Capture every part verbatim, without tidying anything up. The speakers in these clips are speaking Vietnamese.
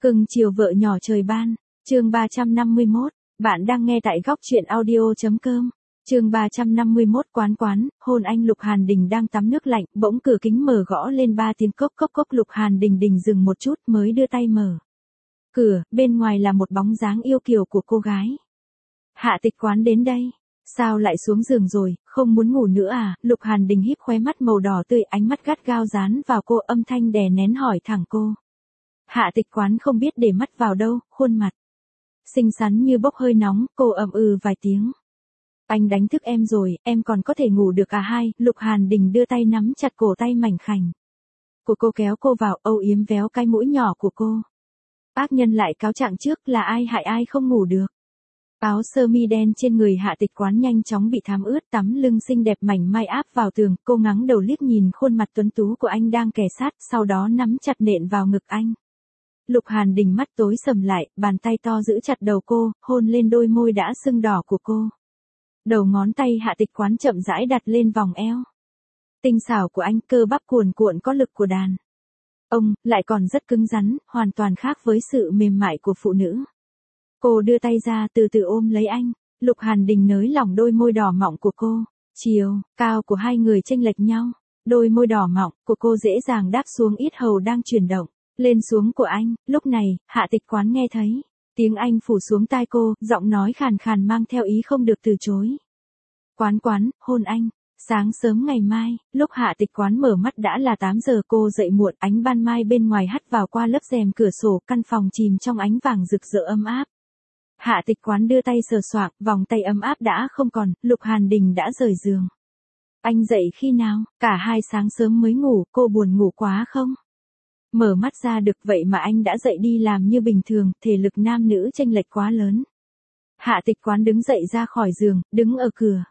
Cưng chiều vợ nhỏ trời ban, chương ba trăm năm mươi mốt, bạn đang nghe tại góc truyện audio.com. Chương ba trăm năm mươi mốt quán quán, hôn anh. Lục Hàn Đình đang tắm nước lạnh, bỗng cửa kính mở gõ lên ba tiếng cốc cốc cốc. Lục Hàn Đình Đình dừng một chút mới đưa tay mở cửa, bên ngoài là một bóng dáng yêu kiều của cô gái. Hạ Tịch Quán đến đây. Sao lại xuống giường rồi, không muốn ngủ nữa à? Lục Hàn Đình híp khóe mắt màu đỏ tươi, ánh mắt gắt gao dán vào cô, âm thanh đè nén hỏi thẳng cô. Hạ Tịch Quán không biết để mắt vào đâu, khuôn mặt xinh xắn như bốc hơi nóng, cô ậm ừ vài tiếng. Anh đánh thức em rồi, em còn có thể ngủ được à hai? Lục Hàn Đình đưa tay nắm chặt cổ tay mảnh khảnh của cô, kéo cô vào, âu yếm véo cái mũi nhỏ của cô. Ác nhân lại cáo trạng trước, là ai hại ai không ngủ được. Áo sơ mi đen trên người Hạ Tịch Quán nhanh chóng bị thấm ướt, tấm lưng xinh đẹp mảnh mai áp vào tường, cô ngẩng đầu liếc nhìn khuôn mặt tuấn tú của anh đang kề sát, sau đó nắm chặt nện vào ngực anh. Lục Hàn Đình mắt tối sầm lại, bàn tay to giữ chặt đầu cô, hôn lên đôi môi đã sưng đỏ của cô. Đầu ngón tay Hạ Tịch Quán chậm rãi đặt lên vòng eo tinh xảo của anh, cơ bắp cuồn cuộn có lực của đàn ông, lại còn rất cứng rắn, hoàn toàn khác với sự mềm mại của phụ nữ. Cô đưa tay ra từ từ ôm lấy anh. Lục Hàn Đình nới lỏng đôi môi đỏ mọng của cô. Chiều cao của hai người chênh lệch nhau. Đôi môi đỏ mọng của cô dễ dàng đáp xuống yết hầu đang chuyển động lên xuống của anh. Lúc này, Hạ Tịch Quán nghe thấy tiếng anh phủ xuống tai cô, giọng nói khàn khàn mang theo ý không được từ chối. Quán Quán, hôn anh. Sáng sớm ngày mai, lúc Hạ Tịch Quán mở mắt đã là tám giờ. Cô dậy muộn, ánh ban mai bên ngoài hắt vào qua lớp rèm cửa sổ, căn phòng chìm trong ánh vàng rực rỡ ấm áp. Hạ Tịch Quán đưa tay sờ soạng, vòng tay ấm áp đã không còn. Lục Hàn Đình đã rời giường. Anh dậy khi nào? Cả hai sáng sớm mới ngủ, cô buồn ngủ quá không? Mở mắt ra được, vậy mà anh đã dậy đi làm như bình thường, thể lực nam nữ chênh lệch quá lớn. Hạ Tịch Quán đứng dậy ra khỏi giường, đứng ở cửa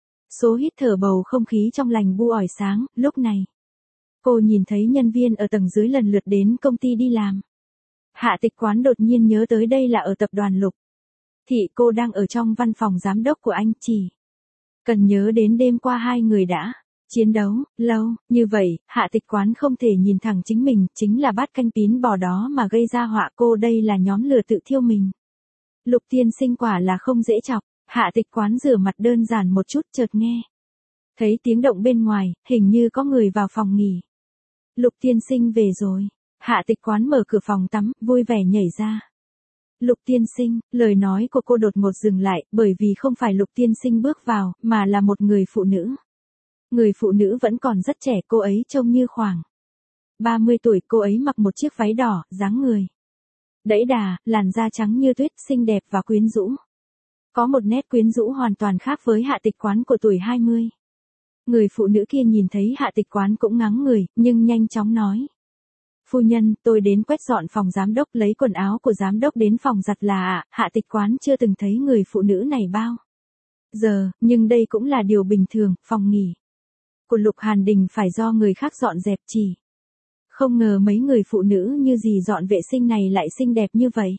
số hít thở bầu không khí trong lành bu ỏi sáng. Lúc này, cô nhìn thấy nhân viên ở tầng dưới lần lượt đến công ty đi làm. Hạ Tịch Quán đột nhiên nhớ tới đây là ở tập đoàn Lục Thị, cô đang ở trong văn phòng giám đốc của anh, chỉ cần nhớ đến đêm qua hai người đã chiến đấu lâu như vậy. Hạ Tịch Quán không thể nhìn thẳng chính mình, chính là bát canh pín bò đó mà gây ra họa cô, đây là nhóm lừa tự thiêu mình. Lục tiên sinh quả là không dễ chọc. Hạ Tịch Quán rửa mặt đơn giản một chút, chợt nghe thấy tiếng động bên ngoài, hình như có người vào phòng nghỉ. Lục tiên sinh về rồi. Hạ Tịch Quán mở cửa phòng tắm, vui vẻ nhảy ra. Lục tiên sinh, lời nói của cô đột ngột dừng lại, bởi vì không phải Lục tiên sinh bước vào, mà là một người phụ nữ. Người phụ nữ vẫn còn rất trẻ, cô ấy trông như khoảng ba mươi tuổi, cô ấy mặc một chiếc váy đỏ, dáng người đẫy đà, làn da trắng như tuyết, xinh đẹp và quyến rũ. Có một nét quyến rũ hoàn toàn khác với Hạ Tịch Quán của tuổi hai mươi. Người phụ nữ kia nhìn thấy Hạ Tịch Quán cũng ngáng người, nhưng nhanh chóng nói. Phu nhân, tôi đến quét dọn phòng giám đốc, lấy quần áo của giám đốc đến phòng giặt là ạ. Hạ Tịch Quán chưa từng thấy người phụ nữ này bao giờ, nhưng đây cũng là điều bình thường. Phòng nghỉ của Lục Hàn Đình phải do người khác dọn dẹp, chỉ không ngờ mấy người phụ nữ như dì dọn vệ sinh này lại xinh đẹp như vậy.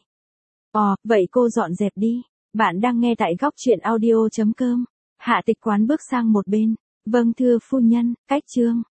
Ồ, vậy cô dọn dẹp đi. Bạn đang nghe tại góc truyện audio.com. Hạ Tịch Quán bước sang một bên. Vâng thưa phu nhân, cách chương.